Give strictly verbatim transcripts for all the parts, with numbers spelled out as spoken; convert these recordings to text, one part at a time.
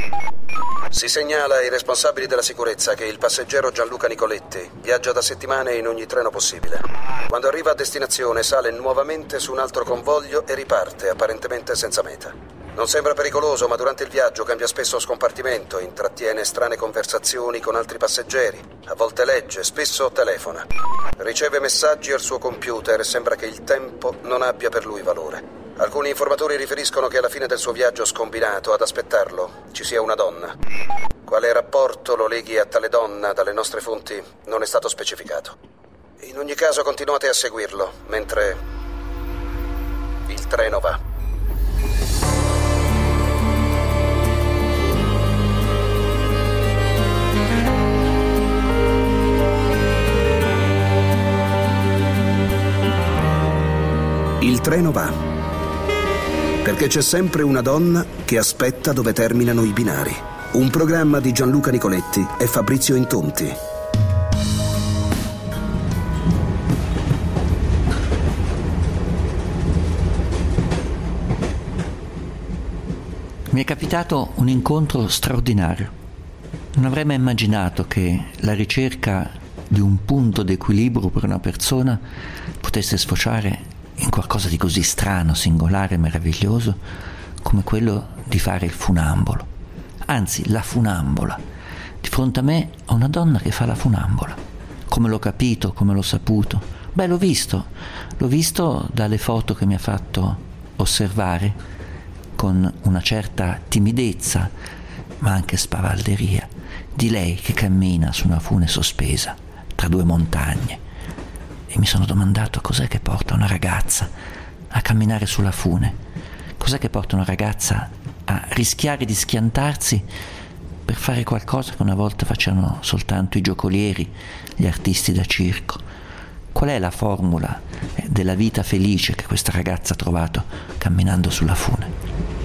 Si segnala ai responsabili della sicurezza che il passeggero Gianluca Nicoletti viaggia da settimane in ogni treno possibile. Quando arriva a destinazione sale nuovamente su un altro convoglio e riparte, apparentemente senza meta. Non sembra pericoloso, ma durante il viaggio cambia spesso scompartimento, intrattiene strane conversazioni con altri passeggeri, a volte legge, spesso telefona. Riceve messaggi al suo computer e sembra che il tempo non abbia per lui valore. Alcuni informatori riferiscono che alla fine del suo viaggio scombinato ad aspettarlo ci sia una donna. Quale rapporto lo leghi a tale donna dalle nostre fonti non è stato specificato. In ogni caso continuate a seguirlo mentre il treno va. Il treno va. Perché c'è sempre una donna che aspetta dove terminano i binari. Un programma di Gianluca Nicoletti e Fabrizio Intonti. Mi è capitato un incontro straordinario. Non avrei mai immaginato che la ricerca di un punto d'equilibrio per una persona potesse sfociare in qualcosa di così strano, singolare e meraviglioso come quello di fare il funambolo. Anzi, la funambola. Di fronte a me ho una donna che fa la funambola. Come l'ho capito, come l'ho saputo? Beh, l'ho visto. L'ho visto dalle foto che mi ha fatto osservare con una certa timidezza, ma anche spavalderia, di lei che cammina su una fune sospesa tra due montagne. E mi sono domandato cos'è che porta una ragazza a camminare sulla fune, cos'è che porta una ragazza a rischiare di schiantarsi per fare qualcosa che una volta facevano soltanto i giocolieri, gli artisti da circo. Qual è la formula della vita felice che questa ragazza ha trovato camminando sulla fune?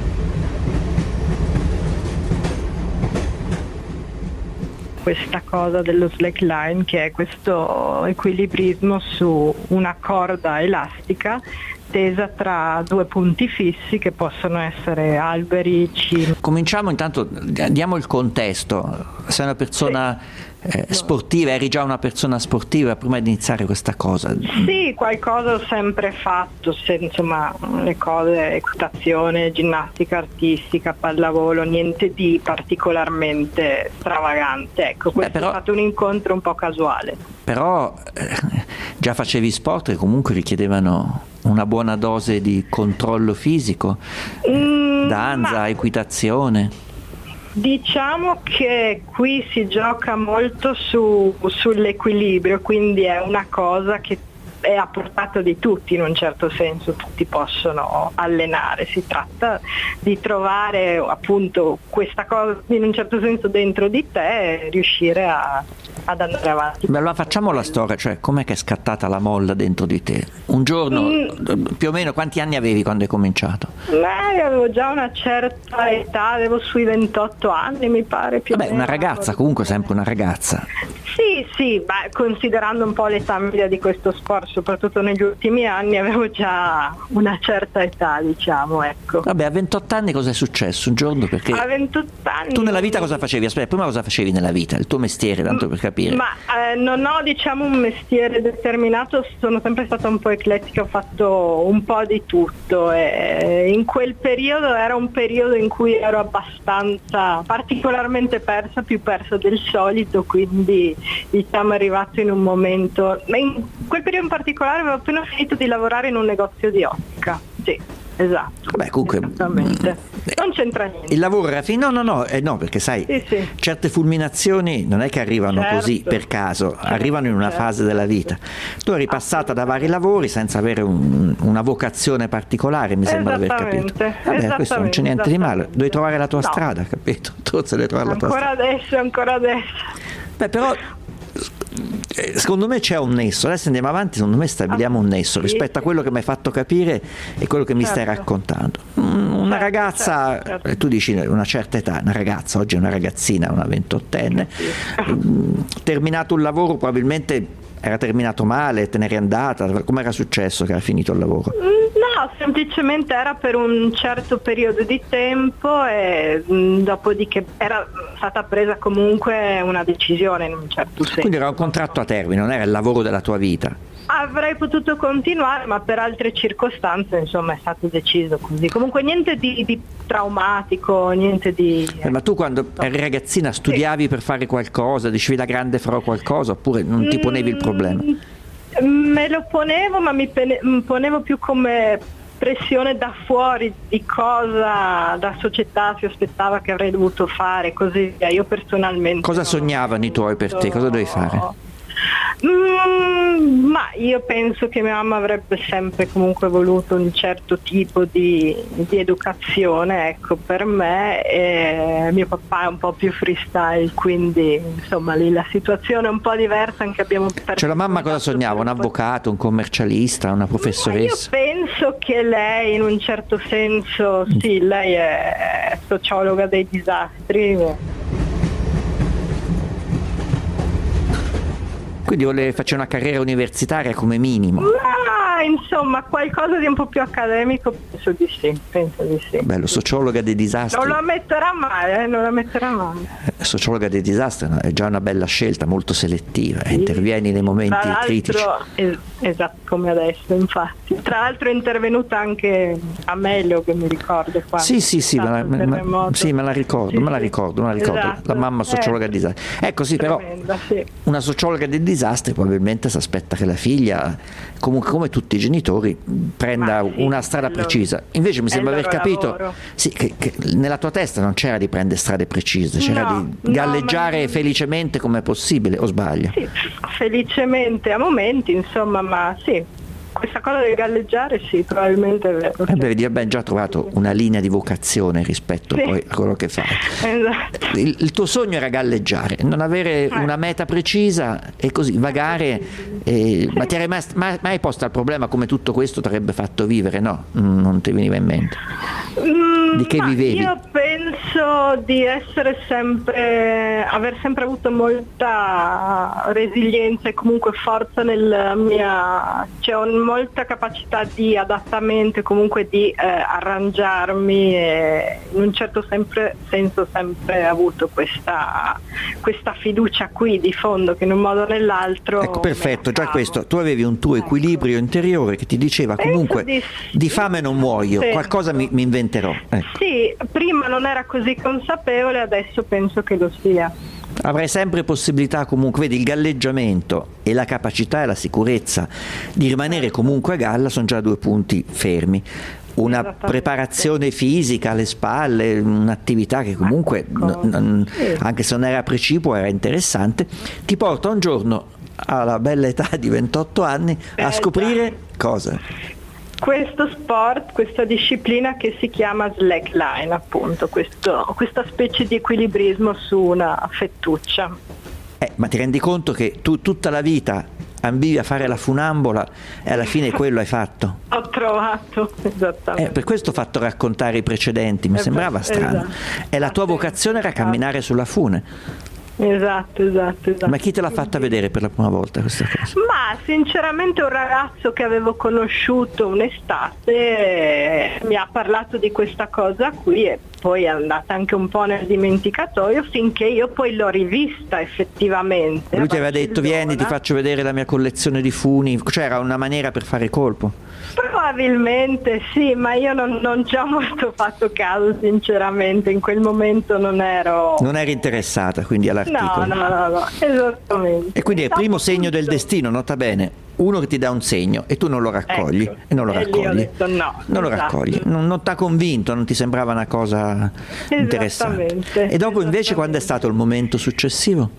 Questa cosa dello slackline, che è questo equilibrismo su una corda elastica tesa tra due punti fissi che possono essere alberi, cime. Cominciamo intanto, diamo il contesto. Sei una persona sì. eh, sportiva, eri già una persona sportiva prima di iniziare questa cosa? Sì, qualcosa ho sempre fatto, se, insomma le cose, equitazione, ginnastica artistica, pallavolo, niente di particolarmente stravagante. Ecco, questo Beh, però, è stato un incontro un po' casuale. Però eh, già facevi sport che comunque richiedevano una buona dose di controllo fisico, mm, danza, ma... equitazione. Diciamo che qui si gioca molto su, sull'equilibrio, quindi è una cosa che è a portata di tutti in un certo senso, tutti possono allenare, si tratta di trovare appunto questa cosa in un certo senso dentro di te e riuscire a, ad andare avanti. Beh, allora facciamo la storia, cioè com'è che è scattata la molla dentro di te? Un giorno, mm. più o meno quanti anni avevi quando hai cominciato? Beh, avevo già una certa età, avevo sui ventotto anni mi pare più Vabbè, o meno. Una ragazza, comunque sempre una ragazza. Sì, sì, beh, considerando un po' l'età media di questo sport, soprattutto negli ultimi anni, avevo già una certa età, diciamo, ecco. Vabbè, a ventotto anni cosa è successo? Un giorno perché... A ventotto anni... Tu nella vita cosa facevi? Aspetta, prima cosa facevi nella vita? Il tuo mestiere, tanto per capire. Ma eh, non ho, diciamo, un mestiere determinato, sono sempre stata un po' eclettica, ho fatto un po' di tutto e in quel periodo era un periodo in cui ero abbastanza, particolarmente persa, più persa del solito, quindi diciamo è arrivato in un momento, ma in quel periodo in particolare avevo appena finito di lavorare in un negozio di ottica, sì, esatto. Beh, comunque esattamente. Non c'entra niente. Il lavoro era finito? No, no, no, eh, no, perché sai, sì, sì. certe fulminazioni non è che arrivano certo. così per caso, certo, arrivano in una certo. fase della vita. Tu eri passata da vari lavori senza avere un, una vocazione particolare, mi sembra aver capito. Vabbè, questo non c'è niente di male, devi trovare la tua no. strada, capito? Tu devi trovare la tua ancora strada. adesso, ancora adesso. Beh, però secondo me c'è un nesso, adesso andiamo avanti, secondo me stabiliamo un nesso rispetto a quello che mi hai fatto capire e quello che mi certo. stai raccontando. Una certo, ragazza, certo, certo. tu dici una certa età, una ragazza, oggi è una ragazzina, una ventottenne, sì. terminato un lavoro, probabilmente era terminato male, te ne eri andata, come era successo che era finito il lavoro? No, No, semplicemente era per un certo periodo di tempo e mh, dopodiché era stata presa comunque una decisione in un certo senso. Quindi era un contratto a termine, non era il lavoro della tua vita. Avrei potuto continuare, ma per altre circostanze insomma è stato deciso così. Comunque niente di, di traumatico, niente di... Eh, ma tu quando no. eri ragazzina studiavi sì. per fare qualcosa, dicevi da grande farò qualcosa, oppure non ti ponevi il problema? Me lo ponevo, ma mi pene- ponevo più come pressione da fuori di cosa la società si aspettava che avrei dovuto fare, così via. Io personalmente... Cosa sognavano i tuoi per te? Cosa dovevi fare? Mm, ma io penso che mia mamma avrebbe sempre comunque voluto un certo tipo di, di educazione, ecco, per me, e mio papà è un po' più freestyle, quindi insomma lì la situazione è un po' diversa, anche abbiamo perso. Cioè la mamma cosa sognava? Un avvocato, un commercialista, una professoressa? Ma io penso che lei in un certo senso, sì, lei è sociologa dei disastri. Quindi vuole fare una carriera universitaria come minimo? Ma insomma qualcosa di un po' più accademico penso di sì, penso di sì. Bello, sociologa dei disastri. Non la metterà mai, eh, non la metterà mai. Eh, sociologa dei disastri è già una bella scelta, molto selettiva, sì. Intervieni nei momenti Tra critici. Es- esatto, come adesso infatti. Tra l'altro è intervenuta anche a Melio, che mi ricordo qua. Sì, sì, sì, me la, ma, sì, me la ricordo, sì, me la ricordo, me la ricordo. Esatto. La mamma sociologa eh, dei disastri. Ecco sì, tremenda, però sì. Una sociologa dei disastri probabilmente si aspetta che la figlia, comunque come tutti i genitori, prenda sì, una strada precisa. Invece mi sembra aver capito sì, che, che nella tua testa non c'era di prendere strade precise, c'era no, di galleggiare no, ma... felicemente come è possibile, o sbaglio? Sì, felicemente a momenti, insomma, ma sì. Questa cosa del galleggiare sì, probabilmente è vero. Eh beh, abbiamo già trovato una linea di vocazione rispetto sì. poi a quello che fai. Esatto. Il, il tuo sogno era galleggiare, non avere eh. una meta precisa e così vagare. Eh, sì. Ma ti eri mai, mai, mai posto al problema come tutto questo ti avrebbe fatto vivere? No, non ti veniva in mente. Mm, di che vivevi? Io penso di essere sempre, aver sempre avuto molta resilienza e comunque forza nella mia, cioè ho molta capacità di adattamento e comunque di eh, arrangiarmi e in un certo sempre, senso sempre avuto questa, questa fiducia qui di fondo che in un modo o nell'altro. Ecco, perfetto, già questo, tu avevi un tuo equilibrio interiore che ti diceva comunque di, di fame non muoio, penso. Qualcosa mi, mi inventerò. Ecco. Sì, prima non era così consapevole, adesso penso che lo sia. Avrai sempre possibilità comunque, vedi, il galleggiamento e la capacità e la sicurezza di rimanere comunque a galla sono già due punti fermi. Una preparazione fisica alle spalle, un'attività che comunque, ecco. n- n- anche se non era precipua, era interessante, ti porta un giorno alla bella età di ventotto anni a scoprire cosa? Questo sport, questa disciplina che si chiama slackline, appunto, questo, questa specie di equilibrismo su una fettuccia. Eh, ma ti rendi conto che tu tutta la vita ambivi a fare la funambola e alla fine quello hai fatto? Ho trovato, esattamente. Eh, per questo ho fatto raccontare i precedenti, mi eh, sembrava strano. Esatto. E la tua vocazione era camminare sulla fune. Esatto, esatto, esatto. Ma chi te l'ha fatta vedere per la prima volta questa cosa? Ma sinceramente un ragazzo che avevo conosciuto un'estate mi ha parlato di questa cosa qui e poi è andata anche un po' nel dimenticatoio finché io poi l'ho rivista effettivamente. Lui ti aveva detto vieni, ti faccio vedere la mia collezione di funi, cioè era una maniera per fare colpo? Probabilmente sì, ma io non, non ci ho molto fatto caso sinceramente, in quel momento non ero... Non eri interessata quindi all'articolo? No, no, no, no, esattamente. E quindi è il primo segno del destino, nota bene, uno che ti dà un segno e tu non lo raccogli, ecco, e non lo raccogli, ho detto no, non lo esatto. raccogli, non, non ti ha convinto, non ti sembrava una cosa interessante. E dopo invece quando è stato il momento successivo?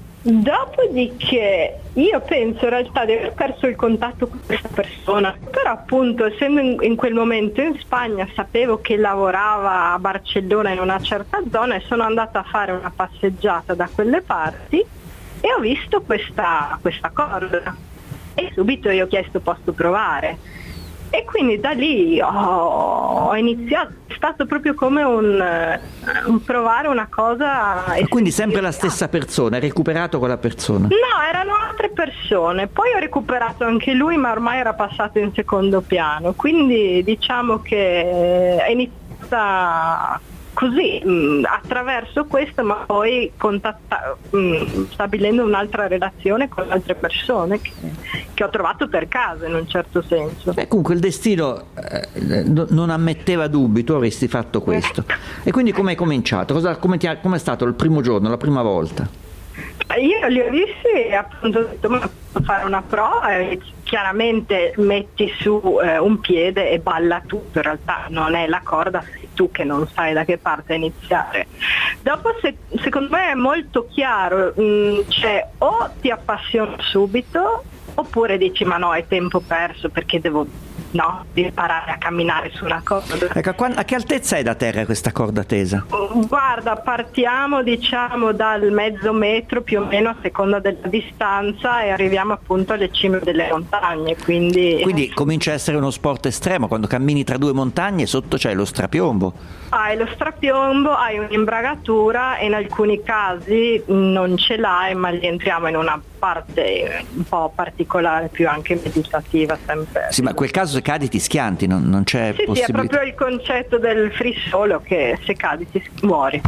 Dopodiché io penso in realtà di aver perso il contatto con questa persona, però appunto essendo in, in quel momento in Spagna sapevo che lavorava a Barcellona in una certa zona e sono andata a fare una passeggiata da quelle parti e ho visto questa, questa corda e subito io ho chiesto posso provare E quindi da lì ho, ho iniziato, è stato proprio come un, un provare una cosa. E quindi sempre la stessa persona, hai recuperato quella persona? No, erano altre persone, poi ho recuperato anche lui, ma ormai era passato in secondo piano, quindi diciamo che è iniziata così, mh, attraverso questo, ma poi contatta- mh, stabilendo un'altra relazione con altre persone che, che ho trovato per caso in un certo senso. Beh, comunque il destino eh, no, non ammetteva dubbi, tu avresti fatto questo. E quindi come hai cominciato? Cosa, come ti ha, com'è stato il primo giorno, la prima volta? Io li ho visti e appunto ho detto, ma posso fare una prova, e chiaramente metti su eh, un piede e balla tutto, in realtà non è la corda, sei tu che non sai da che parte iniziare. Dopo se, secondo me è molto chiaro, mh, cioè o ti appassioni subito oppure dici ma no, è tempo perso perché devo no, imparare a camminare su una corda. Ecco, a, qua, a che altezza è da terra questa corda tesa? Guarda, partiamo diciamo dal mezzo metro più o meno a seconda della distanza e arriviamo appunto alle cime delle montagne, quindi... Quindi comincia a essere uno sport estremo, quando cammini tra due montagne sotto c'è lo strapiombo. Hai lo strapiombo, hai un'imbragatura e in alcuni casi non ce l'hai, ma lì entriamo in una parte un po' particolare, più anche meditativa sempre. Sì, ma in quel caso se cadi ti schianti, non, non c'è sì, possibilità. Sì, è proprio il concetto del free solo, che se cadi ti muori.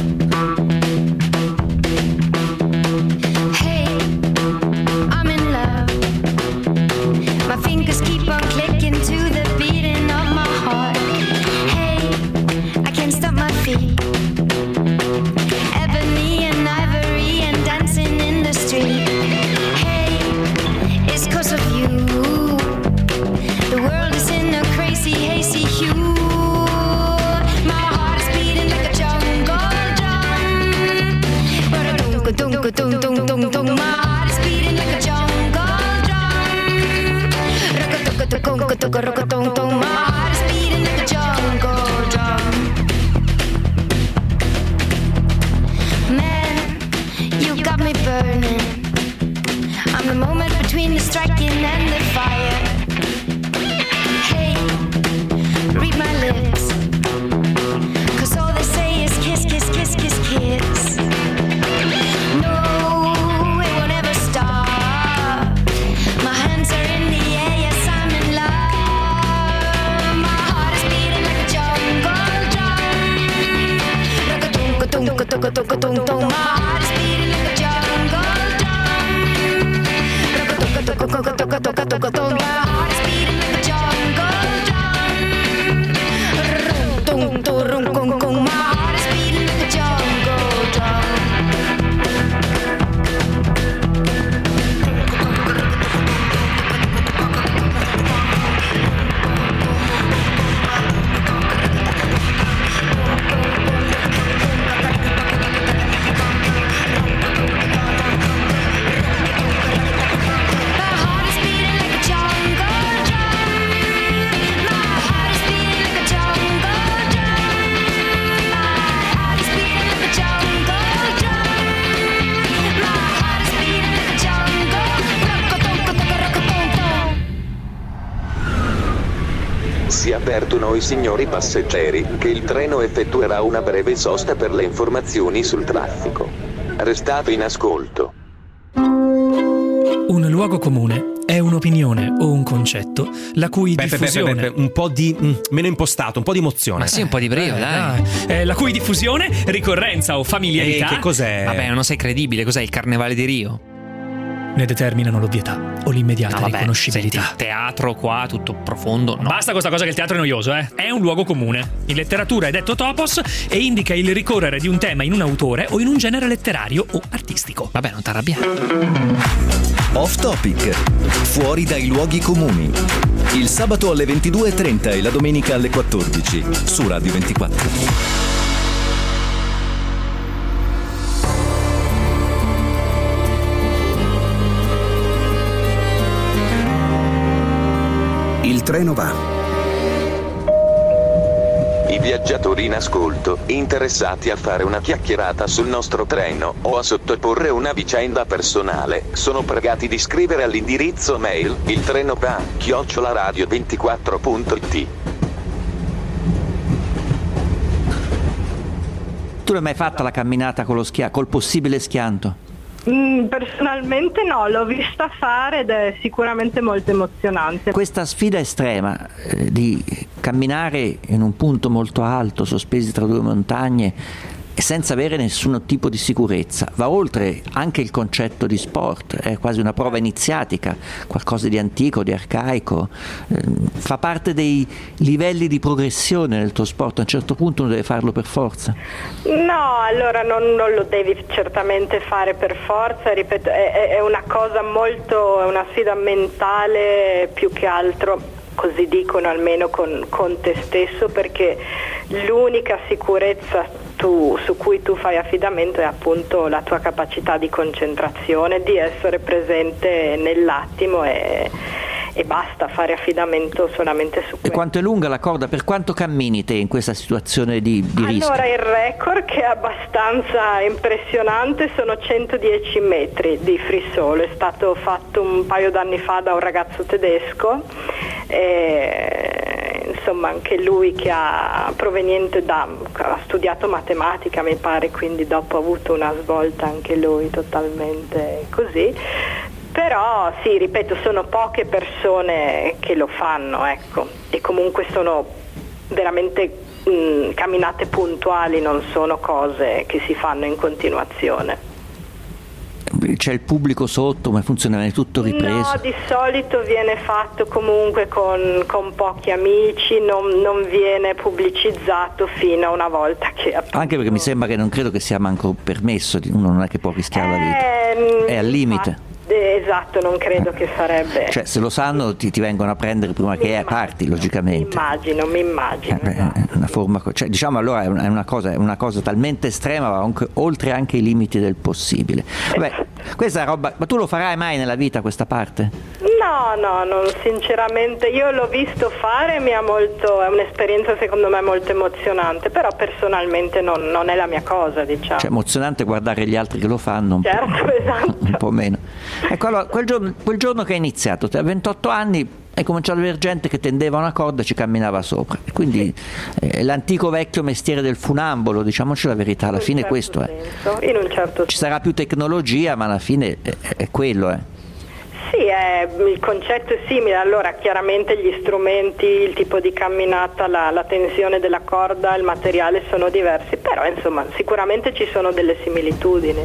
Hey, I'm in love. My fingers keep on clicking to the beating of my heart. Hey, I can't stop my feet. Ebony and ivory and dancing in the street. Hey, it's 'cause of you. The world is in a crazy, hazy hue. My heart is beating like a jungle drum. Ba-da-dum-ka-dum-ka-dum-dum-dum-dum. My heart is beating like a jungle drum. Rock-a-tuck-a-tuck-a-tuck-a-rock-a-tum-tum. My heart is beating like a jungle drum. Man, you got me burning. I'm the moment between the striking and the fire. Hey, read my lips, 'cause all they say is kiss, kiss, kiss, kiss, kiss. No, it won't ever stop. My hands are in the air, yes, I'm in love. My heart is beating like a jungle drum. Rock-a-tunk-a-tunk-a-tunk-a-tunk-a-tunk. My heart is beating like a jungle drum. Rock-a-tunk-a-tunk-a-tunk-a-tunk-a-tunk. My heart is beating like a jungle drum. Rum-tum-tum-rum-kum-kum. My heart is beating like a jungle drum. Si avvertono i signori passeggeri che il treno effettuerà una breve sosta per le informazioni sul traffico. Restate in ascolto. Un luogo comune è un'opinione o un concetto la cui beh, diffusione... beh, beh, beh, un po' di... Mm, meno impostato, un po' di emozione. Ma sì, un po' di brio, Eh, dai. eh, la cui diffusione, ricorrenza o familiarità... E che cos'è? Vabbè, non sei credibile, cos'è il Carnevale di Rio? ne determinano l'ovvietà o l'immediata No, vabbè, riconoscibilità. senti, teatro qua, tutto profondo, no. Basta questa cosa che il teatro è noioso, eh? È un luogo comune. In letteratura è detto topos e indica il ricorrere di un tema in un autore o in un genere letterario o artistico. Vabbè, non t'arrabbiare. Off Topic. Fuori dai luoghi comuni. Il sabato alle ventidue e trenta e la domenica alle quattordici su Radio ventiquattro. Il treno va. i viaggiatori in ascolto, interessati a fare una chiacchierata sul nostro treno o a sottoporre una vicenda personale, sono pregati di scrivere all'indirizzo mail il treno va chiocciola radio ventiquattro punto it. Tu l'hai mai fatta la camminata con lo schia- col possibile schianto? Mm, personalmente no, l'ho vista fare ed è sicuramente molto emozionante. Questa sfida estrema eh, di camminare in un punto molto alto, sospesi tra due montagne, e senza avere nessun tipo di sicurezza, va oltre anche il concetto di sport, è quasi una prova iniziatica, qualcosa di antico, di arcaico, eh, fa parte dei livelli di progressione del tuo sport, a un certo punto uno deve farlo per forza. No, allora non, non lo devi certamente fare per forza, ripeto, è, è una cosa molto, è una sfida mentale più che altro, così dicono almeno con, con te stesso, perché l'unica sicurezza tu, su cui tu fai affidamento è appunto la tua capacità di concentrazione, di essere presente nell'attimo e, e basta, fare affidamento solamente su questo. E quanto è lunga la corda? Per quanto cammini te in questa situazione di, di rischio? Allora il record, che è abbastanza impressionante, sono centodieci metri di free solo, è stato fatto un paio d'anni fa da un ragazzo tedesco, e, insomma anche lui che ha proveniente da ha studiato matematica mi pare, quindi dopo ha avuto una svolta anche lui totalmente così. Però sì, ripeto, sono poche persone che lo fanno, ecco, e comunque sono veramente mh, camminate puntuali, non sono cose che si fanno in continuazione. C'è il pubblico sotto, ma funziona, è tutto ripreso? No, di solito viene fatto comunque con, con pochi amici, non, non viene pubblicizzato fino a una volta che appunto... Anche perché mi sembra che non credo che sia manco permesso, uno non è che può rischiare la vita, eh, è al limite. Esatto, non credo che sarebbe... Cioè, se lo sanno ti, ti vengono a prendere prima mi che immagino, parti, logicamente. Mi immagino, mi immagino. Eh, esatto. Una forma, cioè, diciamo allora è una, è una cosa, è una cosa talmente estrema, ma anche, oltre anche i limiti del possibile. Vabbè, questa roba, ma tu lo farai mai nella vita questa parte? No, no, non, sinceramente io l'ho visto fare, mi ha molto, è un'esperienza secondo me molto emozionante, però personalmente non, non è la mia cosa, diciamo. Cioè, emozionante guardare gli altri che lo fanno, un, certo, po', esatto. un po' meno. Ecco, allora, quel giorno, quel giorno che hai iniziato, a ventotto anni, hai cominciato ad avere gente che tendeva una corda e ci camminava sopra. Quindi eh, l'antico vecchio mestiere del funambolo, diciamoci la verità, alla fine certo questo senso, è. In un certo Ci sarà più tecnologia, ma alla fine è, è quello, eh. Sì, è, il concetto è simile, allora chiaramente gli strumenti, il tipo di camminata, la, la tensione della corda, il materiale sono diversi, però insomma sicuramente ci sono delle similitudini.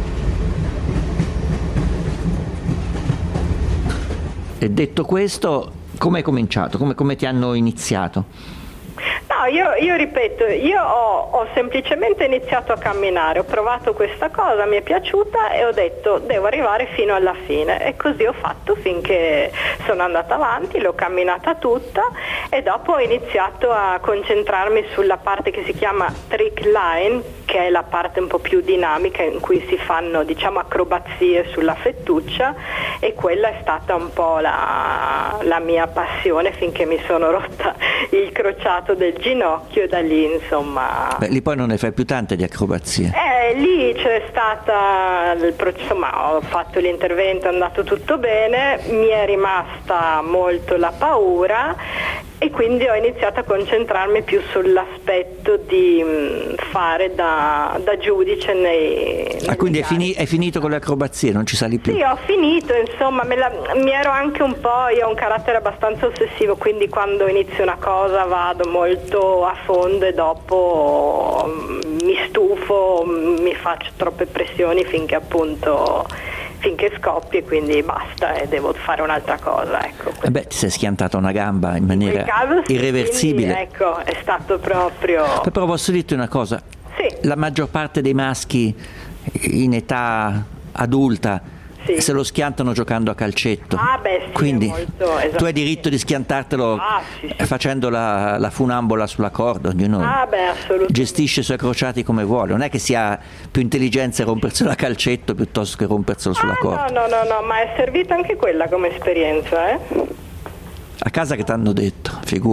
E detto questo, come hai cominciato? Come, come ti hanno iniziato? No, io, io ripeto, io ho, ho semplicemente iniziato a camminare, ho provato questa cosa, mi è piaciuta e ho detto devo arrivare fino alla fine, e così ho fatto finché sono andata avanti, l'ho camminata tutta e dopo ho iniziato a concentrarmi sulla parte che si chiama trick line, che è la parte un po' più dinamica in cui si fanno, diciamo, acrobazie sulla fettuccia, e quella è stata un po' la, la mia passione finché mi sono rotta il crociato del ginocchio, e da lì insomma... Beh, lì poi non ne fai più tante di acrobazie. Eh, lì c'è stata, insomma, ho fatto l'intervento, è andato tutto bene, mi è rimasta molto la paura e quindi ho iniziato a concentrarmi più sull'aspetto di mh, fare da, da giudice nei... Ah, quindi è, fini, è finito con le acrobazie, non ci sali più? Sì, ho finito, insomma, me la, mi ero anche un po', io ho un carattere abbastanza ossessivo, quindi quando inizio una cosa vado molto a fondo e dopo mi stufo, mi faccio troppe pressioni finché appunto... finché scoppi, e quindi basta e devo fare un'altra cosa, ecco. Eh beh, ti sei schiantata una gamba in maniera in caso, sì, irreversibile. Quindi, ecco, è stato proprio... Però posso dirti una cosa, sì. La maggior parte dei maschi in età adulta sì. se lo schiantano giocando a calcetto. Ah, beh, sì, quindi molto, tu hai diritto di schiantartelo ah, sì, sì. facendo la, la funambola sulla corda, ognuno ah, beh, gestisce i suoi crociati come vuole, non è che sia più intelligenza romperselo a calcetto piuttosto che romperselo sulla ah, corda. No, no, no, no, ma è servita anche quella come esperienza, eh? A casa che t'hanno detto, figurati.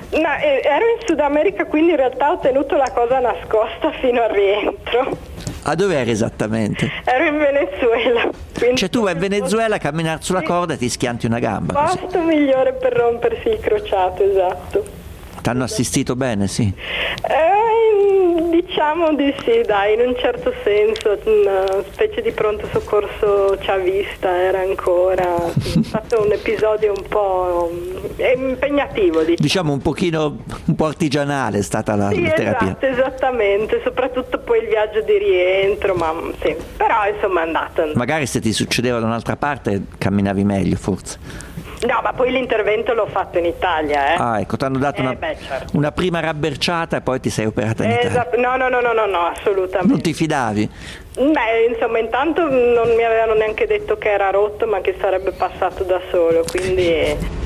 No, eh, ero in Sud America, quindi in realtà ho tenuto la cosa nascosta fino al rientro. A dove eri esattamente? Ero in Venezuela. Cioè tu vai in Venezuela a camminare sulla corda e ti schianti una gamba. Il posto migliore per rompersi il crociato, esatto. T'hanno assistito bene, sì? Eh, diciamo di sì, dai, in un certo senso, una specie di pronto soccorso chavista era ancora. È stato un episodio un po' impegnativo, diciamo. Diciamo un pochino, un po' artigianale è stata la, sì, la terapia. Esatto, esattamente, soprattutto poi il viaggio di rientro, ma sì, però insomma è andato. Magari se ti succedeva da un'altra parte camminavi meglio, forse. No, ma poi l'intervento l'ho fatto in Italia, eh. Ah, ecco, ti hanno dato eh, una, beh, certo. una prima rabberciata e poi ti sei operata in Italia. Esatto. No, no, no, no, no, no, assolutamente. Non ti fidavi? Beh, insomma, intanto non mi avevano neanche detto che era rotto, ma che sarebbe passato da solo, quindi...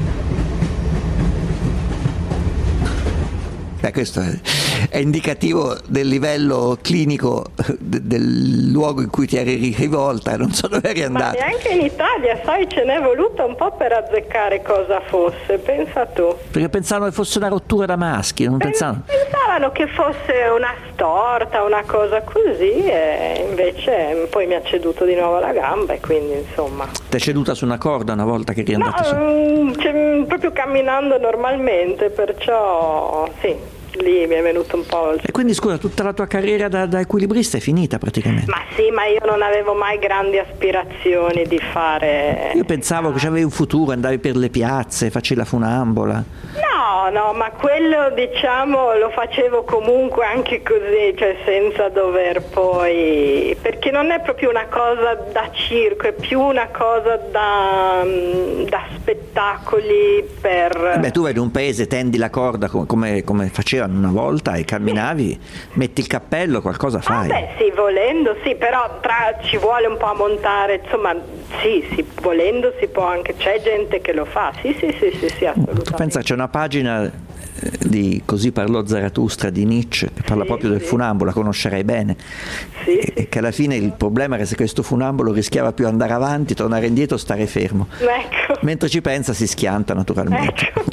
Eh, questo è, è indicativo del livello clinico de, del luogo in cui ti eri rivolta, non so dove eri andata. Ma neanche in Italia, sai, ce n'è voluto un po' per azzeccare cosa fosse, pensa tu. Perché pensavano che fosse una rottura da maschi, non pensavano... Pensavano che fosse una storta, una cosa così, e invece poi mi ha ceduto di nuovo la gamba e quindi insomma... Ti è ceduta su una corda una volta che eri andata no, su? Mm, cioè, proprio camminando normalmente, perciò sì. Lì mi è venuto un po'... E quindi scusa, tutta la tua carriera da, da equilibrista è finita praticamente? Ma sì, ma io non avevo mai grandi aspirazioni di fare... Io pensavo che c'avevi un futuro, andavi per le piazze, facevi la funambola. No, no, ma quello diciamo lo facevo comunque anche così, cioè senza dover poi... Perché non è proprio una cosa da circo, è più una cosa da, da spettacoli per... Eh beh, tu vai in un paese, tendi la corda come, come facevano una volta e camminavi, metti il cappello, qualcosa fai. Ah beh sì, volendo sì, però tra, ci vuole un po' a montare, insomma sì, sì, volendo si può anche, c'è gente che lo fa, sì sì sì sì, sì assolutamente. Tu pensa, c'è una pagina di Così parlò Zarathustra di Nietzsche che parla sì, proprio del sì. funambolo, la conoscerai bene, sì, e, sì. che alla fine il problema era se questo funambolo rischiava più andare avanti, tornare indietro, stare fermo, ecco. Mentre ci pensa si schianta naturalmente, ecco.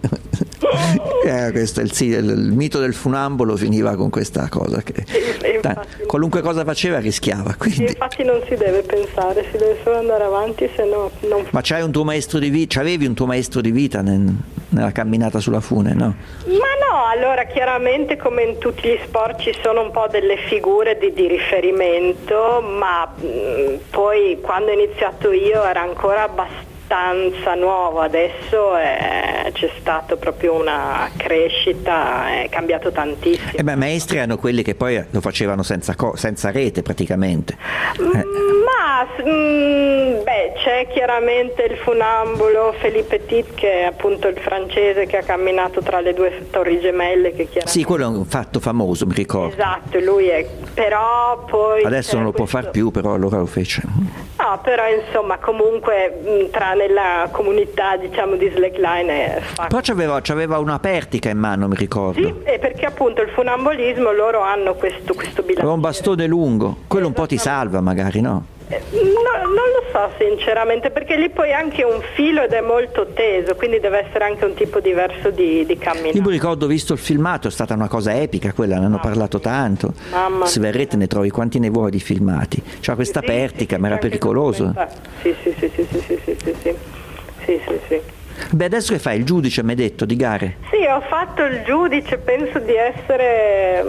Eh, questo è il, sì, il, il mito del funambolo finiva con questa cosa che sì, ta, qualunque cosa faceva rischiava, quindi. Infatti non si deve pensare, si deve solo andare avanti, se no non... Ma c'hai un tuo maestro di vita, c'avevi un tuo maestro di vita nel, nella camminata sulla fune, no? Ma no, allora chiaramente come in tutti gli sport ci sono un po' delle figure di, di riferimento, ma mh, poi quando ho iniziato io era ancora abbastanza nuovo, adesso è, c'è stato proprio una crescita, è cambiato tantissimo. Eh beh, maestri erano quelli che poi lo facevano senza, co- senza rete praticamente. Mm, eh. Ma mm, beh, c'è chiaramente il funambolo Philippe Petit, che è appunto il francese che ha camminato tra le due torri gemelle, che chiaramente... Sì, quello è un fatto famoso, mi ricordo. Esatto, lui è, però poi... Adesso non lo questo... può far più, però allora lo fece. No, però insomma comunque tra nella comunità diciamo di slackline è fatto. Però c'aveva, c'aveva una pertica in mano, mi ricordo. Sì, e perché appunto il funambolismo loro hanno questo, questo bilanciere. Aveva un bastone lungo, quello un po' ti salva magari, no? Eh, no, non lo so sinceramente, perché lì poi anche un filo ed è molto teso, quindi deve essere anche un tipo diverso di, di camminare. Io mi ricordo, ho visto il filmato, è stata una cosa epica quella, ne hanno ah, parlato tanto. Mamma se verrete ne trovi quanti ne vuoi di filmati. C'ha questa sì, pertica, sì, ma era pericoloso. Sì, sì, sì, sì, sì, sì, sì, sì, sì, sì, sì, sì. Beh, adesso che fai? Il giudice, mi hai detto, di gare? Sì, ho fatto il giudice, penso di essere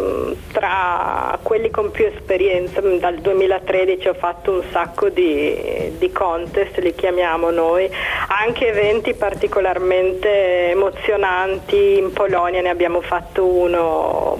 tra quelli con più esperienza. Dal duemilatredici ho fatto un sacco di, di contest, li chiamiamo noi, anche eventi particolarmente emozionanti. In Polonia ne abbiamo fatto uno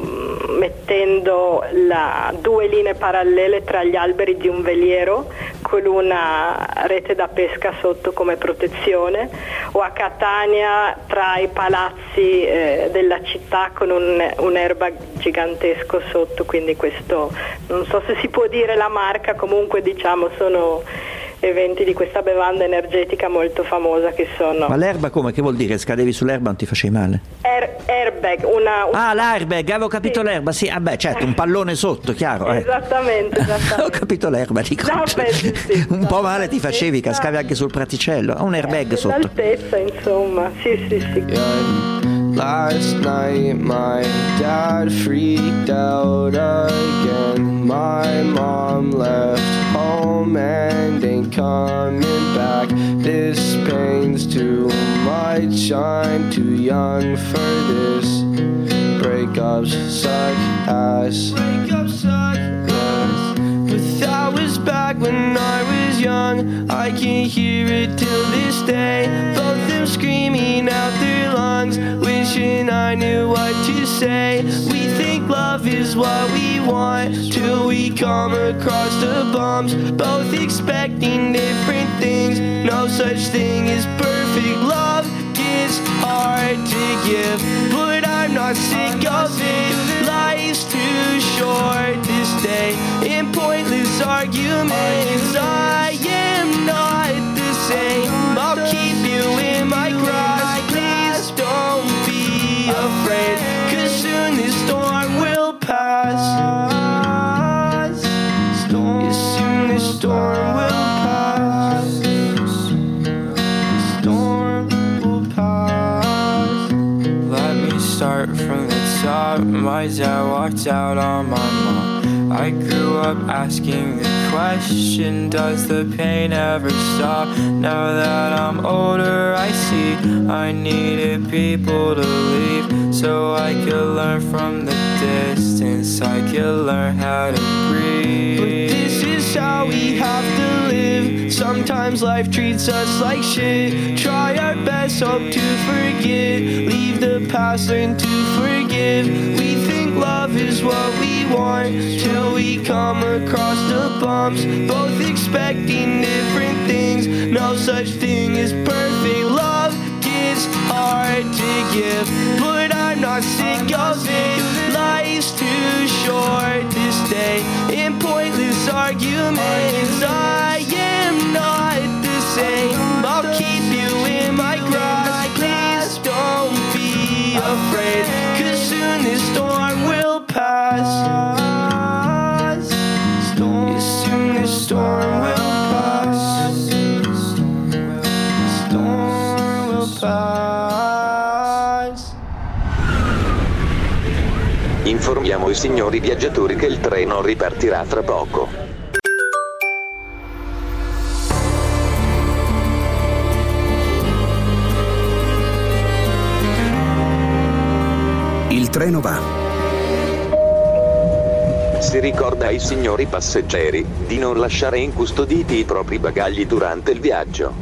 mettendo la, due linee parallele tra gli alberi di un veliero con una rete da pesca sotto come protezione, o a Catania tra i palazzi eh, della città con un, un'erba gigantesco sotto, quindi questo non so se si può dire la marca, comunque diciamo sono eventi di questa bevanda energetica molto famosa che sono... Ma l'erba come? Che vuol dire? Scadevi sull'erba non ti facevi male? Air, airbag, una, una... Ah, l'airbag, avevo capito sì. L'erba, sì, vabbè, certo, un pallone sotto, chiaro. Esattamente, eh. esattamente. Ho capito l'erba, dico. No, beh, sì, sì, un no, po' male ti facevi, cascavi anche sul praticello, un airbag eh, sotto. L'altezza, insomma, sì, sì, sì. Last night my dad freaked out again. My mom left home and ain't coming back. This pain's too much, I'm too young for this. Breakups suck ass. Breakups suck ass. But that was back when I was young. I can hear it till this day. Both them screaming out their lungs, wishing I knew what to say. We think love is what we want till we come across the bumps. Both expecting different things. No such thing as perfect love. It's hard to give, but I'm not sick of it. Life's too short to stay in pointless arguments. I am not the same. I'll keep you in my grasp. Please don't be afraid, 'cause soon this storm will pass. Storm. Soon this storm will pass. Storm will pass. Let me start from the top. My dad walked out on my mom. I grew up asking the question, does the pain ever stop? Now that I'm older, I see I needed people to leave, so I could learn from the distance. I could learn how to breathe. But this is how we have to live. Sometimes life treats us like shit. Try our best, hope to forget. Leave the past, learn to forgive. We think love is what we want till we come across the bumps. Both expecting different things. No such thing as perfect love. It's hard to give, but I'm not sick of it. Life's too short to stay in pointless arguments. I am not the same. I'll keep you in my grasp. Please don't be afraid, 'cause soon this storm will pass. Storm. Soon this storm will pass. Storm will pass. Informiamo i signori viaggiatori che il treno ripartirà tra poco. Il treno va. Si ricorda ai signori passeggeri di non lasciare incustoditi i propri bagagli durante il viaggio.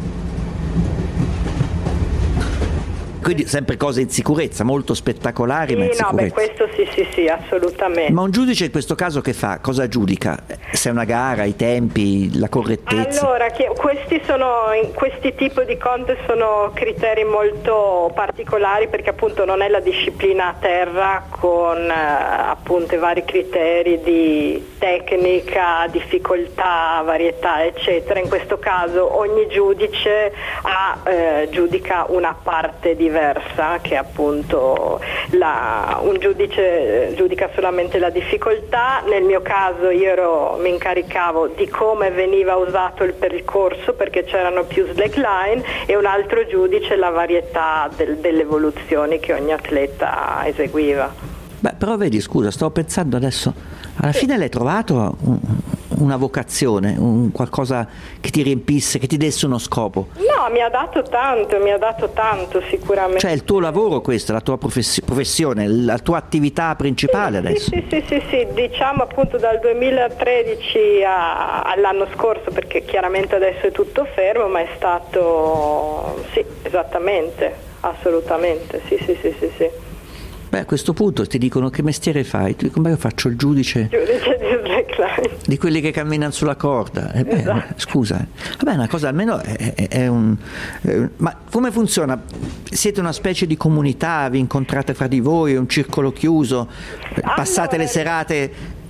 Quindi sempre cose in sicurezza, molto spettacolari, sì, ma in no, sicurezza. beh, questo sì, sì, sì, assolutamente. Ma un giudice in questo caso che fa? Cosa giudica? Se è una gara, i tempi, la correttezza? Allora, che questi sono questi tipi di cose sono criteri molto particolari, perché appunto non è la disciplina a terra con eh, appunto i vari criteri di tecnica, difficoltà, varietà, eccetera. In questo caso ogni giudice ha, eh, giudica una parte diversa, che appunto la, un giudice giudica solamente la difficoltà. Nel mio caso io ero, mi incaricavo di come veniva usato il percorso, perché c'erano più slackline, e un altro giudice la varietà del, delle evoluzioni che ogni atleta eseguiva. Beh, però vedi, scusa, stavo pensando adesso, alla sì. fine l'hai trovato un, una vocazione, un qualcosa che ti riempisse, che ti desse uno scopo? No, mi ha dato tanto, mi ha dato tanto sicuramente. Cioè il tuo lavoro questo, la tua professi- professione, la tua attività principale sì, adesso? Sì, sì, sì, sì, diciamo appunto dal duemilatredici a, all'anno scorso, perché chiaramente adesso è tutto fermo, ma è stato, sì, esattamente, assolutamente, sì, sì, sì, sì, sì. Beh, a questo punto ti dicono: che mestiere fai? Tu dici: ma io faccio il giudice, giudice di slackline, di quelli che camminano sulla corda. Eh beh, esatto. Scusa, vabbè, una cosa almeno è, è, è un è, ma come funziona? Siete una specie di comunità, vi incontrate fra di voi, è un circolo chiuso, passate allora, le serate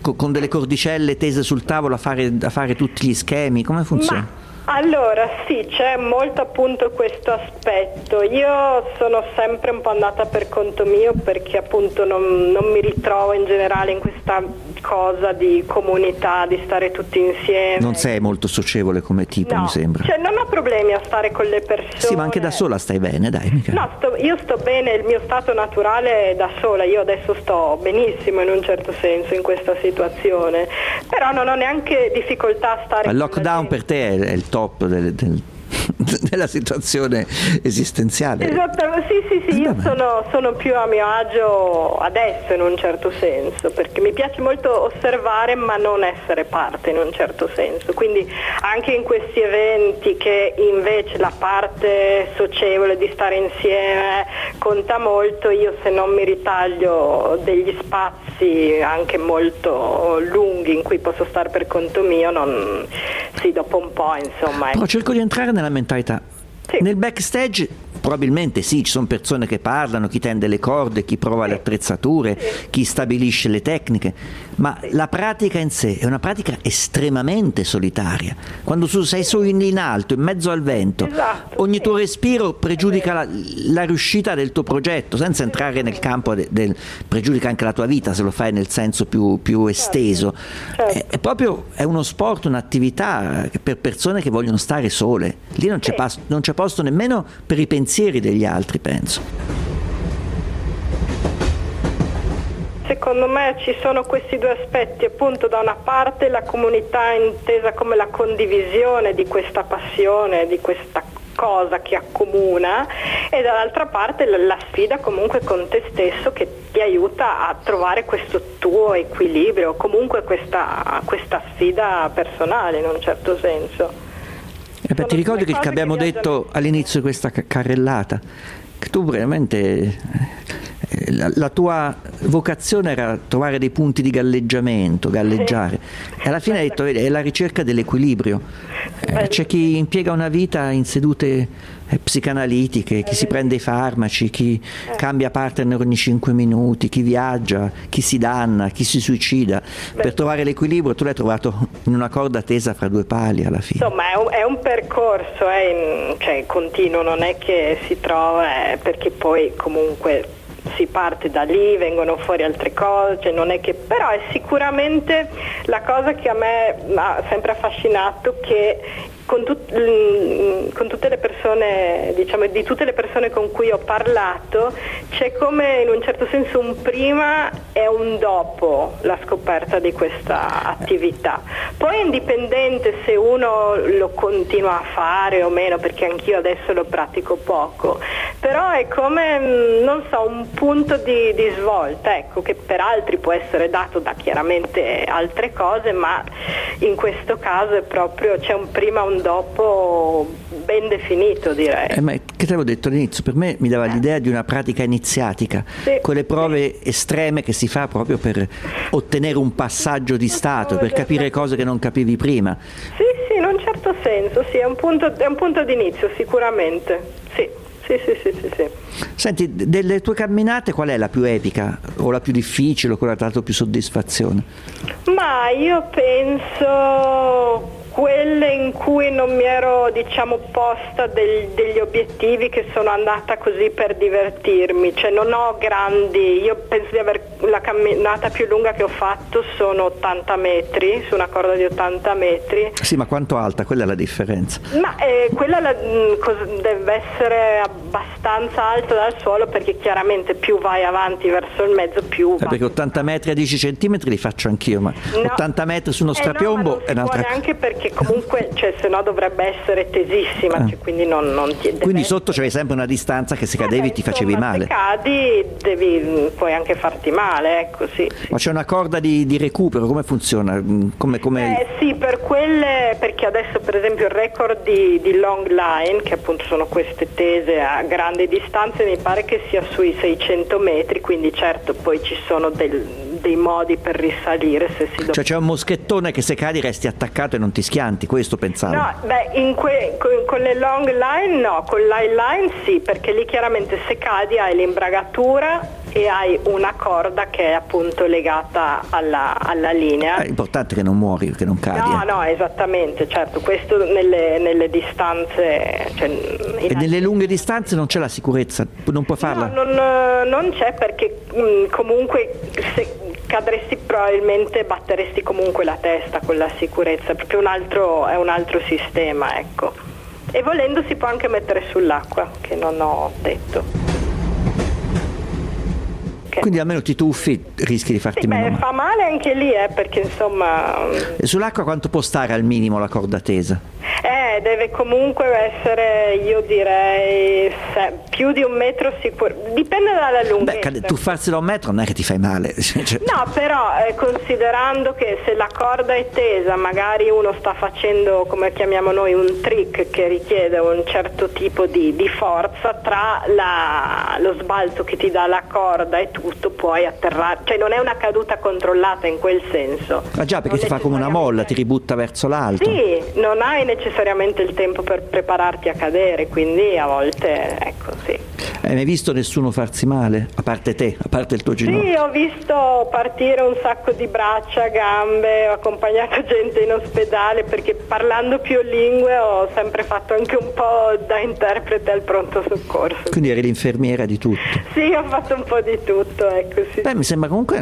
co- con delle cordicelle tese sul tavolo a fare, a fare tutti gli schemi? Come funziona? Ma allora sì, c'è molto appunto questo aspetto. Io sono sempre un po' andata per conto mio perché appunto non, non mi ritrovo in generale in questa cosa di comunità, di stare tutti insieme. Non sei molto socievole come tipo, no, mi sembra. Cioè non ho problemi a stare con le persone. Sì, ma anche da sola stai bene, dai. Mica. No, sto, io sto bene, il mio stato naturale è da sola, io adesso sto benissimo in un certo senso in questa situazione, però non ho neanche difficoltà a stare. Il lockdown per te è, è il top del, del, della situazione esistenziale. Esatto, sì sì sì, io sono, sono più a mio agio adesso in un certo senso, perché mi piace molto osservare ma non essere parte in un certo senso, quindi anche in questi eventi che invece la parte socievole di stare insieme conta molto, io se non mi ritaglio degli spazi anche molto lunghi in cui posso stare per conto mio, non, sì, dopo un po' insomma. Però cerco di entrare nella mentalità. Sì. Nel backstage probabilmente sì, ci sono persone che parlano, chi tende le corde, chi prova sì. le attrezzature, sì. chi stabilisce le tecniche, ma sì. la pratica in sé è una pratica estremamente solitaria. Quando tu sei su in alto, in mezzo al vento, esatto, ogni sì. tuo respiro pregiudica la, la riuscita del tuo progetto, senza entrare nel campo del, del pregiudica anche la tua vita se lo fai nel senso più, più esteso. Certo. È, è proprio è uno sport, un'attività per persone che vogliono stare sole. Lì non c'è, sì. pas- non c'è posto nemmeno per i pensieri degli altri, penso. Secondo me ci sono questi due aspetti, appunto da una parte la comunità intesa come la condivisione di questa passione, di questa cosa che accomuna, e dall'altra parte la, la sfida comunque con te stesso che ti aiuta a trovare questo tuo equilibrio, comunque questa, questa sfida personale in un certo senso. Eh beh, ti ricordi che, che abbiamo che detto all'inizio di questa carrellata che tu veramente eh, la, la tua vocazione era trovare dei punti di galleggiamento, galleggiare, e alla fine hai detto è la ricerca dell'equilibrio. Eh, c'è chi impiega una vita in sedute eh, psicanalitiche, chi si prende i farmaci, chi cambia partner ogni cinque minuti, chi viaggia, chi si danna, chi si suicida. Per trovare l'equilibrio tu l'hai trovato in una corda tesa fra due pali alla fine. Insomma è un, è un percorso, è in, cioè continuo, non è che si trova, eh, perché poi comunque si parte da lì, vengono fuori altre cose, cioè non è che, però è sicuramente la cosa che a me ha sempre affascinato, che con, tut, con tutte le persone, diciamo, di tutte le persone con cui ho parlato, c'è come in un certo senso un prima e un dopo la scoperta di questa attività. Poi è indipendente se uno lo continua a fare o meno, perché anch'io adesso lo pratico poco, però è come, non so, un punto di, di svolta, ecco, che per altri può essere dato da chiaramente altre cose, ma in questo caso è proprio, c'è un prima e un dopo ben definito, direi. Eh, ma che te l'avevo detto all'inizio, per me mi dava eh. l'idea di una pratica iniziatica, sì, quelle prove sì. estreme che si fa proprio per ottenere un passaggio di stato, per capire cose che non capivi prima. Sì, sì, in un certo senso, sì, è un punto, è un punto di inizio sicuramente, sì. Sì, sì, sì, sì, sì. Senti, delle tue camminate qual è la più epica o la più difficile o quella che ti ha dato più soddisfazione? Ma io penso quelle in cui non mi ero, diciamo, posta del, degli obiettivi, che sono andata così per divertirmi, cioè non ho grandi, io penso di aver, la camminata più lunga che ho fatto sono ottanta metri, su una corda di ottanta metri. Sì, ma quanto alta? Quella è la differenza. Ma eh, quella la, mh, deve essere abbastanza alta dal suolo, perché chiaramente più vai avanti verso il mezzo più eh, perché ottanta metri a dieci centimetri li faccio anch'io, ma no. ottanta metri su uno strapiombo eh no, è un'altra cosa. Anche perché comunque, cioè, se no dovrebbe essere tesissima, ah. cioè, quindi non, non ti quindi sotto c'avevi sempre una distanza che se cadevi eh, ti facevi insomma, male. Se cadi devi, puoi anche farti male, ecco, sì, sì. Ma c'è una corda di, di recupero, come funziona? Come, come... Eh, sì, per quelle, perché adesso per esempio il record di, di long line, che appunto sono queste tese a grandi distanze, mi pare che sia sui seicento metri, quindi certo poi ci sono del dei modi per risalire se si dov- cioè c'è un moschettone che se cadi resti attaccato e non ti schianti, questo pensavo. No, beh, in que- con, con le long line no, con l'high line sì, perché lì chiaramente se cadi hai l'imbragatura e hai una corda che è appunto legata alla, alla linea. È importante che non muori, che non cadi. No, eh. no, esattamente, certo, questo nelle, nelle distanze... Cioè, e nelle lunghe distanze non c'è la sicurezza, non puoi farla? No, non, non c'è perché mh, comunque se cadresti probabilmente batteresti comunque la testa con la sicurezza, è proprio un altro, è un altro sistema, ecco. E volendo si può anche mettere sull'acqua, che non ho detto. Quindi almeno ti tuffi, rischi di farti sì, meno beh, male. fa male anche lì, eh, perché insomma... E sull'acqua quanto può stare al minimo la corda tesa? Eh, deve comunque essere, io direi, se, più di un metro sicuro, dipende dalla lunghezza. Beh, tuffarsi da un metro non è che ti fai male. Cioè... No, però eh, considerando che se la corda è tesa, magari uno sta facendo, come chiamiamo noi, un trick che richiede un certo tipo di, di forza, tra la, lo sbalzo che ti dà la corda e tutto puoi atterrare, cioè non è una caduta controllata in quel senso. Ma già, perché non ti fa come una molla, ti ributta verso l'alto. Sì, non hai necessariamente il tempo per prepararti a cadere, quindi a volte, ecco, sì. Hai mai visto nessuno farsi male? A parte te, a parte il tuo ginocchio? Sì, ho visto partire un sacco di braccia, gambe, ho accompagnato gente in ospedale perché parlando più lingue ho sempre fatto anche un po' da interprete al pronto soccorso. Quindi eri l'infermiera di tutto? Sì, ho fatto un po' di tutto, ecco, sì. Beh, mi sembra comunque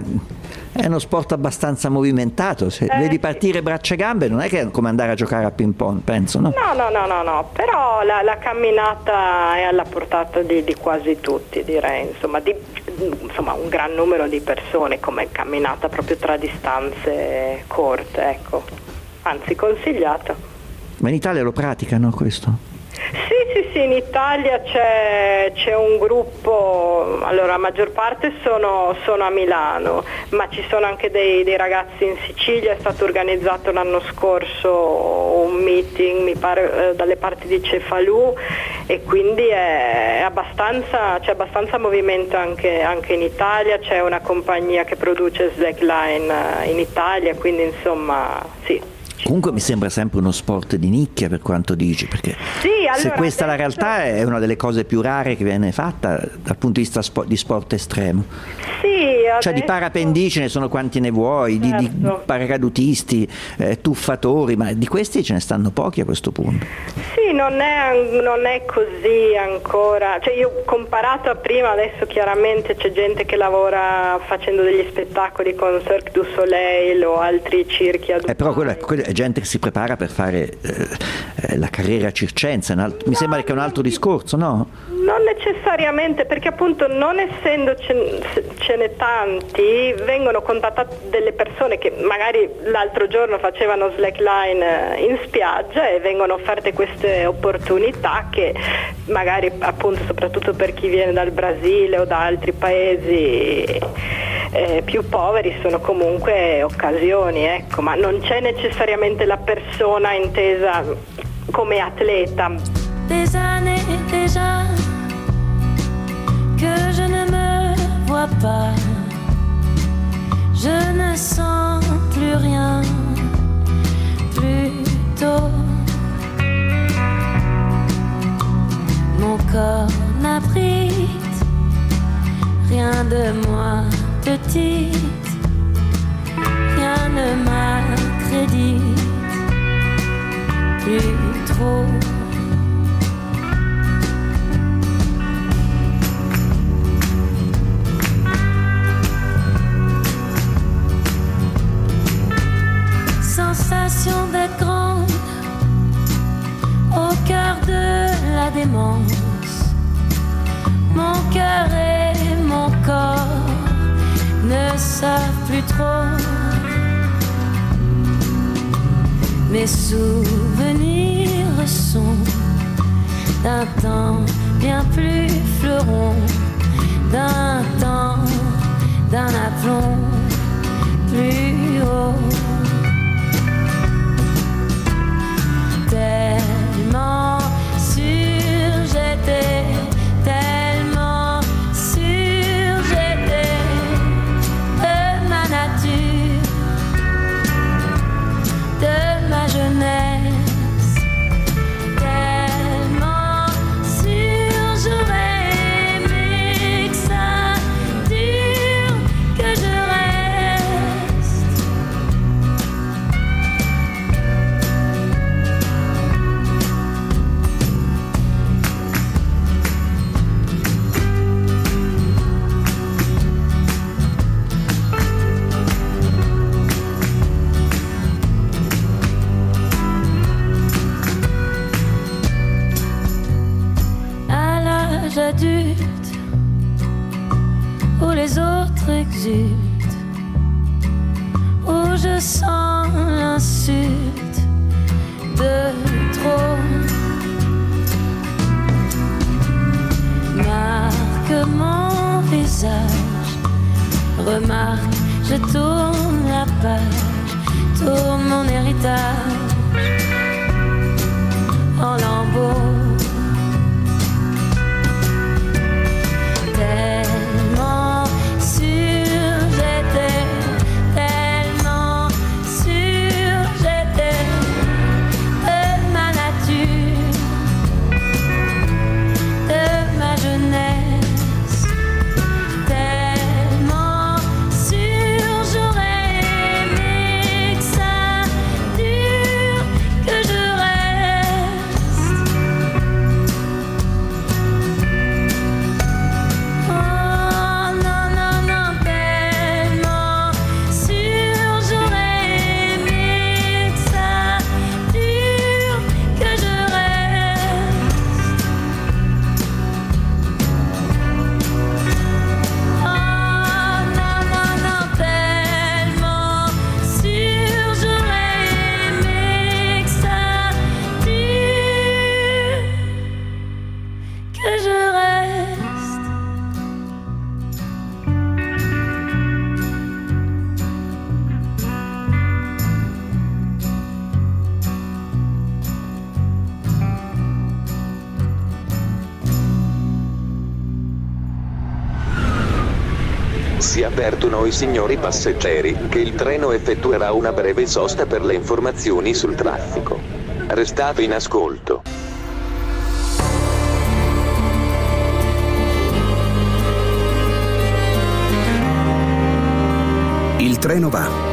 è uno sport abbastanza movimentato, se eh, vedi partire braccia e gambe non è che è come andare a giocare a ping pong, penso, no? No, no, no, no, no, però la, la camminata è alla portata di, di quasi tutti, direi, insomma, di, insomma un gran numero di persone come camminata proprio tra distanze corte, ecco, anzi consigliata. Ma in Italia lo praticano questo? Sì, sì, sì, in Italia c'è, c'è un gruppo, allora la maggior parte sono, sono a Milano, ma ci sono anche dei, dei ragazzi in Sicilia, è stato organizzato l'anno scorso un meeting, mi pare, eh, dalle parti di Cefalù e quindi è, è abbastanza, c'è abbastanza movimento anche, anche in Italia, c'è una compagnia che produce slackline in Italia, quindi insomma sì. Comunque mi sembra sempre uno sport di nicchia per quanto dici, perché sì, allora, se questa è la adesso... realtà è una delle cose più rare che viene fatta dal punto di vista spo- di sport estremo. Sì, adesso... Cioè di parapendici ce ne sono quanti ne vuoi, certo. di, di paracadutisti, eh, tuffatori, ma di questi ce ne stanno pochi a questo punto. Sì, non è, non è così ancora, cioè io comparato a prima, adesso chiaramente c'è gente che lavora facendo degli spettacoli con Cirque du Soleil o altri circhi a Dubai. Eh, però quello è, quello è gente che si prepara per fare eh, eh, la carriera circense, alt- mi no, sembra che è un altro discorso, no? Non necessariamente, perché appunto non essendo ce, ce ne tanti, vengono contattate delle persone che magari l'altro giorno facevano slackline in spiaggia e vengono offerte queste opportunità che magari appunto soprattutto per chi viene dal Brasile o da altri paesi eh, più poveri sono comunque occasioni, ecco, ma non c'è necessariamente la persona intesa come atleta. Des années déjà que je ne me vois pas, je ne sens plus rien, plutôt mon corps n'abrite rien de moi petite, rien ne m'accrédite plus trop. Sensation d'être grande au cœur de la démence. Mon cœur et mon corps ne savent plus trop. Mes souvenirs sont d'un temps bien plus fleuron, d'un temps, d'un aplomb plus haut. Tellement sûr j'étais, tellement sûr j'étais de ma nature, de ma jeunesse, tellement sûr j'aurais aimé que ça dure. les autres exultent, où je sens l'insulte de trop. Marque mon visage, remarque, je tourne la page, tourne mon héritage en lambeaux. Tellement sûr j'étais, tellement sûr j'étais de ma nature, de ma jeunesse. Tellement sûr j'aurais aimé que ça dure, que je Si avvertono i signori passeggeri che il treno effettuerà una breve sosta per le informazioni sul traffico. Restate in ascolto. Il treno va.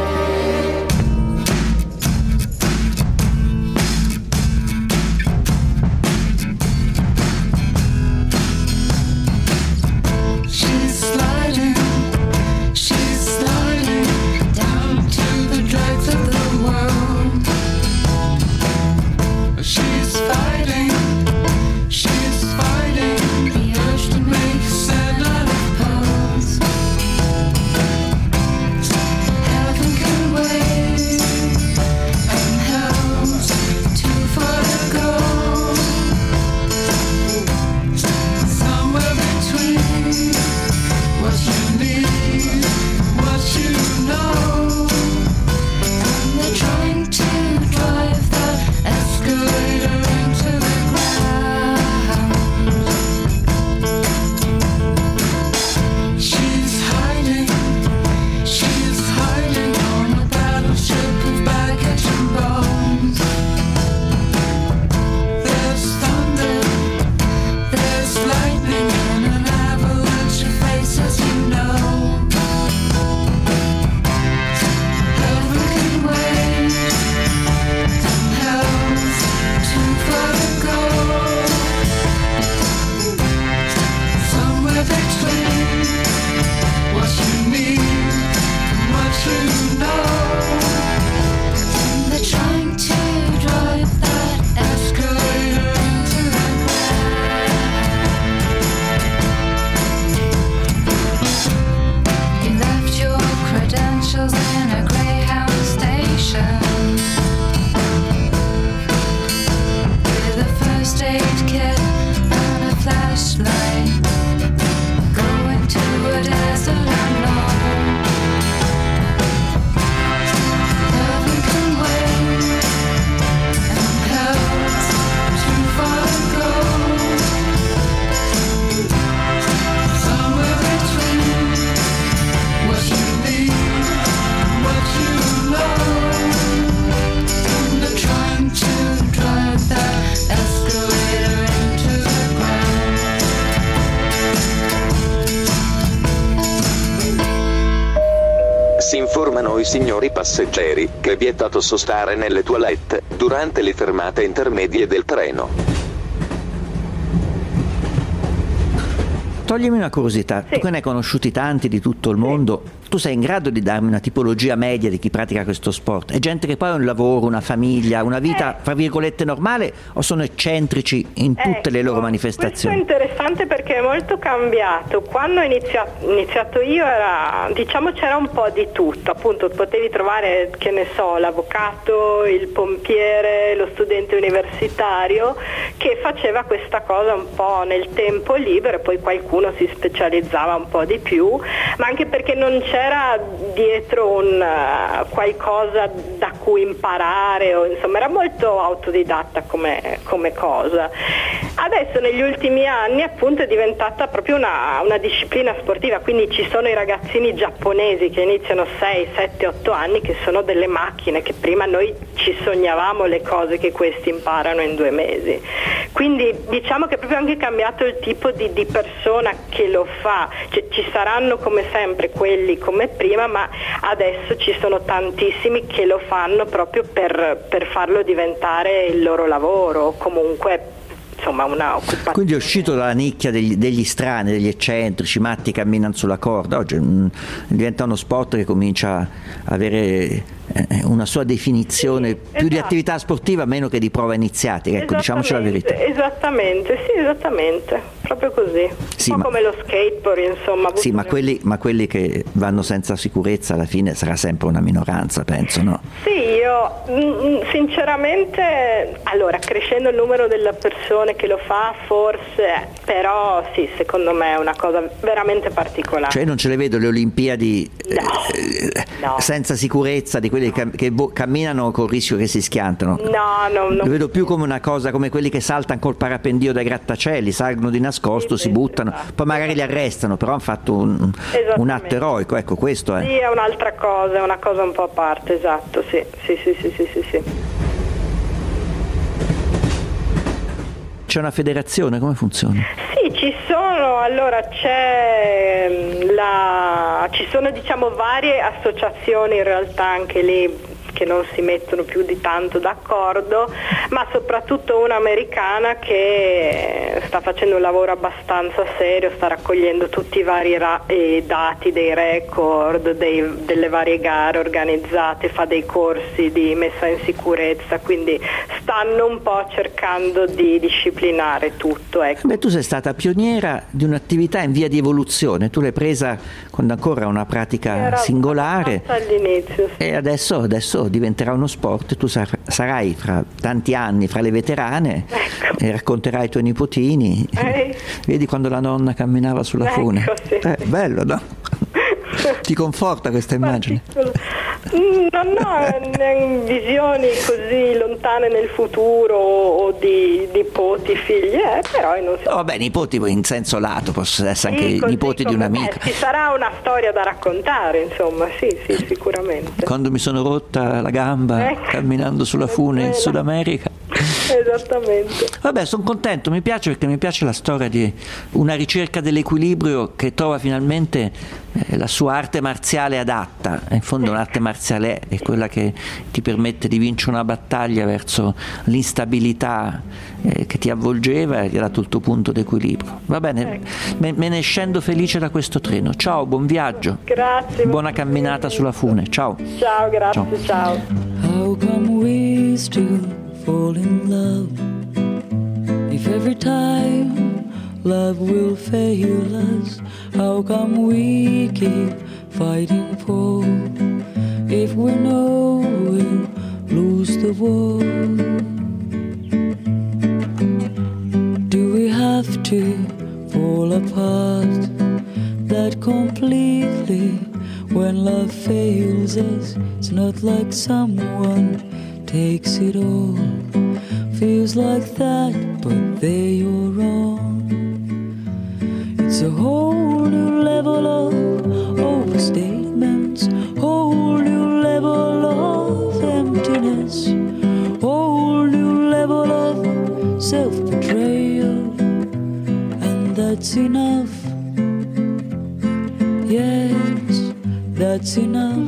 Si informano i signori passeggeri che è vietato sostare nelle toilette durante le fermate intermedie del treno. Toglimi una curiosità, Sì. tu che ne hai conosciuti tanti di tutto il mondo, tu sei in grado di darmi una tipologia media di chi pratica questo sport? È gente che poi ha un lavoro, una famiglia, una vita, fra virgolette, normale, o sono eccentrici in tutte ecco, le loro questo è manifestazioni? interessante perché è molto cambiato. Quando ho iniziato, iniziato io era, diciamo, c'era un po' di tutto, appunto potevi trovare, che ne so, l'avvocato, il pompiere, lo studente universitario che faceva questa cosa un po' nel tempo libero, e poi qualcuno si specializzava un po' di più, ma anche perché non c'era dietro un uh, qualcosa da cui imparare, o insomma era molto autodidatta come, come cosa. Adesso negli ultimi anni appunto è diventata proprio una, una disciplina sportiva, quindi ci sono i ragazzini giapponesi che iniziano sei, sette, otto anni, che sono delle macchine, che prima noi ci sognavamo le cose che questi imparano in due mesi. Quindi diciamo che è proprio anche cambiato il tipo di, di persona che lo fa, cioè, ci saranno come sempre quelli come prima, ma adesso ci sono tantissimi che lo fanno proprio per, per farlo diventare il loro lavoro, comunque insomma una occupazione. Quindi è uscito dalla nicchia degli, degli strani, degli eccentrici, matti camminano sulla corda. Oggi mh, diventa uno sport che comincia a avere eh, una sua definizione, sì, più esatto. di attività sportiva meno che di prova iniziatica, ecco, diciamoci la verità. Esattamente, sì, esattamente, proprio così. Sì, un po' ma, come lo skateboard, insomma. Sì, ma quelli, ma quelli che vanno senza sicurezza alla fine sarà sempre una minoranza, penso, no? Sì, io sinceramente, allora, crescendo il numero delle persone che lo fa, forse, però sì, secondo me è una cosa veramente particolare. Cioè non ce le vedo le Olimpiadi no, eh, no. senza sicurezza, di quelli che, che camminano col rischio che si schiantano. No, no, no. Lo vedo più come una cosa, come quelli che saltano col parapendio dai grattacieli, salgono di nascosto, sì, si buttano, esatto. Poi magari li arrestano, però hanno fatto un, un atto eroico, ecco, questo è. Sì, è un'altra cosa, è una cosa un po' a parte, esatto, sì, sì, sì, sì, sì, sì. sì. C'è una federazione, come funziona? Sì, ci sono, allora c'è la, ci sono diciamo varie associazioni in realtà anche lì che non si mettono più di tanto d'accordo, ma soprattutto una americana che sta facendo un lavoro abbastanza serio, sta raccogliendo tutti i vari ra- eh, dati dei record, dei, delle varie gare organizzate, fa dei corsi di messa in sicurezza, quindi stanno un po' cercando di disciplinare tutto. Ecco. Beh, tu sei stata pioniera di un'attività in via di evoluzione, tu l'hai presa quando ancora una pratica Era singolare all'inizio, sì. E adesso, adesso diventerà uno sport, tu sar- sarai fra tanti anni fra le veterane, ecco. E racconterai ai tuoi nipotini, eh. Vedi quando la nonna camminava sulla ecco, fune, sì. eh, bello, no? Ti conforta questa immagine? Non ho visioni così lontane nel futuro o di nipoti, figli, eh, però non so. Oh, vabbè, nipoti in senso lato, possono essere anche sì, così, nipoti di un'amica. Eh, ci sarà una storia da raccontare, insomma, sì, sì, sicuramente. Quando mi sono rotta la gamba ecco. camminando sulla fune in Sud America. Esattamente. Vabbè, sono contento, mi piace perché mi piace la storia di una ricerca dell'equilibrio che trova finalmente eh, la sua arte marziale adatta. In fondo un'arte marziale è quella che ti permette di vincere una battaglia verso l'instabilità eh, che ti avvolgeva e ti ha dato il tuo punto d'equilibrio. Va bene, ecco. me, me ne scendo felice da questo treno. Ciao, buon viaggio. Grazie. Buona camminata sulla fune. Ciao. Ciao, grazie, ciao. ciao. How come we still fall in love if every time love will fail us? How come we keep fighting for if we know we'll lose the war? Do we have to fall apart that completely when love fails us? It's not like someone takes it all, feels like that, but there you're wrong. It's a whole new level of overstatements, whole new level of emptiness, whole new level of self-betrayal, and that's enough. Yes, that's enough.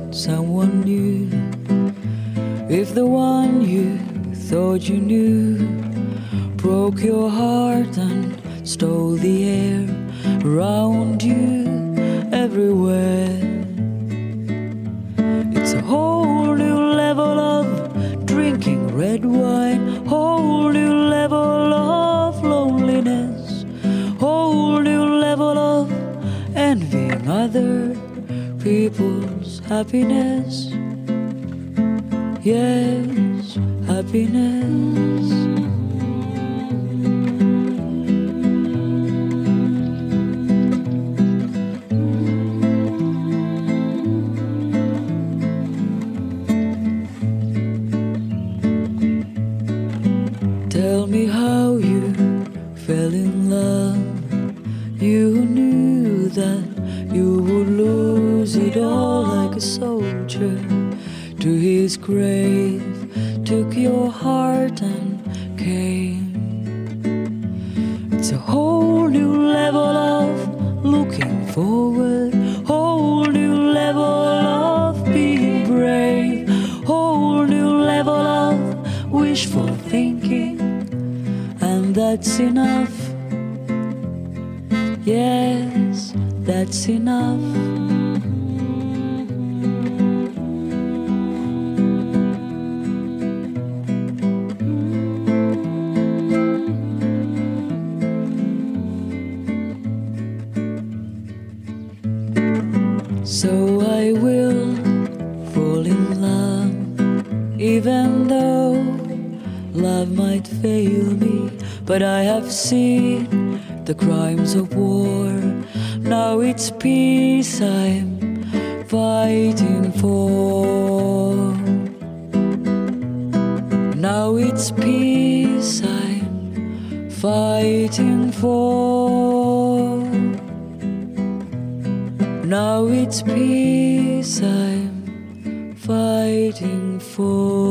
someone new. If the one you thought you knew broke your heart and stole the air around you everywhere, it's a whole new level of drinking red wine, whole new level of loneliness, whole new level of envying other people's happiness. Yes, happiness. Tell me how you fell in love. You knew that you would lose it all like a soldier to his grave, took your heart and came. It's a whole new level of looking forward, whole new level of being brave, whole new level of wishful thinking, and that's enough. Yes, that's enough. So I will fall in love, even though love might fail me. But I have seen the crimes of war. Now it's peace I'm fighting for. Now it's peace I'm fighting for. Now it's peace I'm fighting for.